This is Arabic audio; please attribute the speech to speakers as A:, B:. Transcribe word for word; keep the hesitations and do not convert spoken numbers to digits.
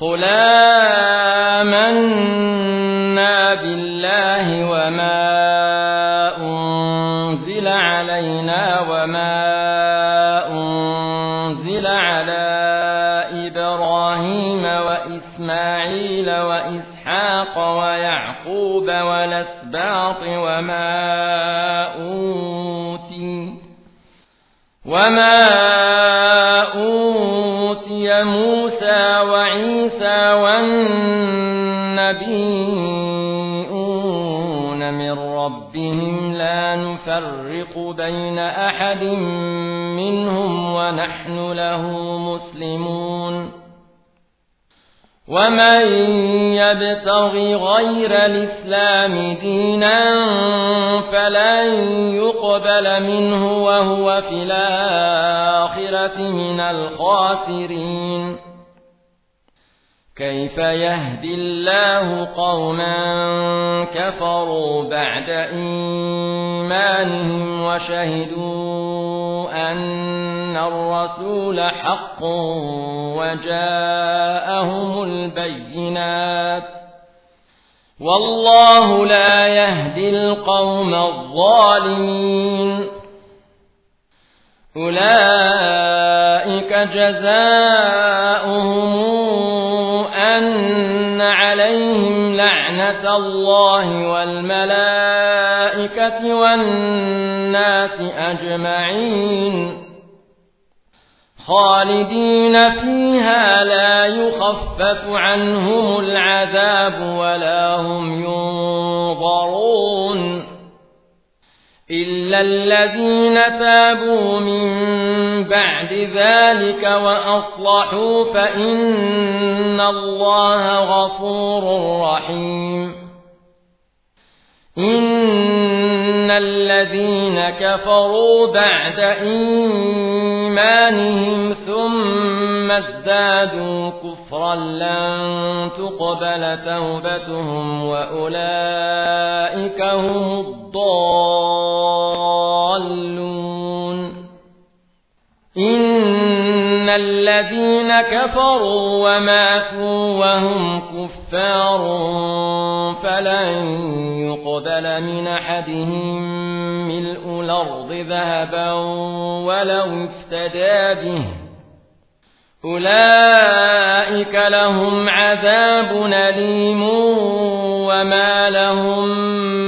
A: قل آمنا بالله وما أنزل علينا وما أنزل على إبراهيم وإسماعيل وإسحاق ويعقوب والأسباط وما أوتي وما أوتي موسى وعيسى والنبيون من ربهم لا نفرق بين أحد منهم ونحن له مسلمون ومن يبتغ غير الإسلام دينا فلن يقبل منه وهو في الآخرة من الخاسرين كيف يهدي الله قوما كفروا بعد إيمانهم وشهدوا أن الرسول حق وجاءهم البينات والله لا يهدي القوم الظالمين أولئك جزاؤهم أن عليهم لعنة الله والملائكة والناس أجمعين خالدين فيها لا يخفف عنهم العذاب ولا هم ينظرون إلا الذين تابوا من بعد ذلك وأصلحوا فإن الله غفور رحيم إن الذين كفروا بعد إيمانهم ثم ازدادوا كفرا لن تقبل توبتهم وأولئك هم الضالون إن الذين كفروا وماتوا وهم كفار فلن يقبل من أحدهم ملء الأرض ذهبا ولو افتدى به أولئك لهم عذاب أليم وما لهم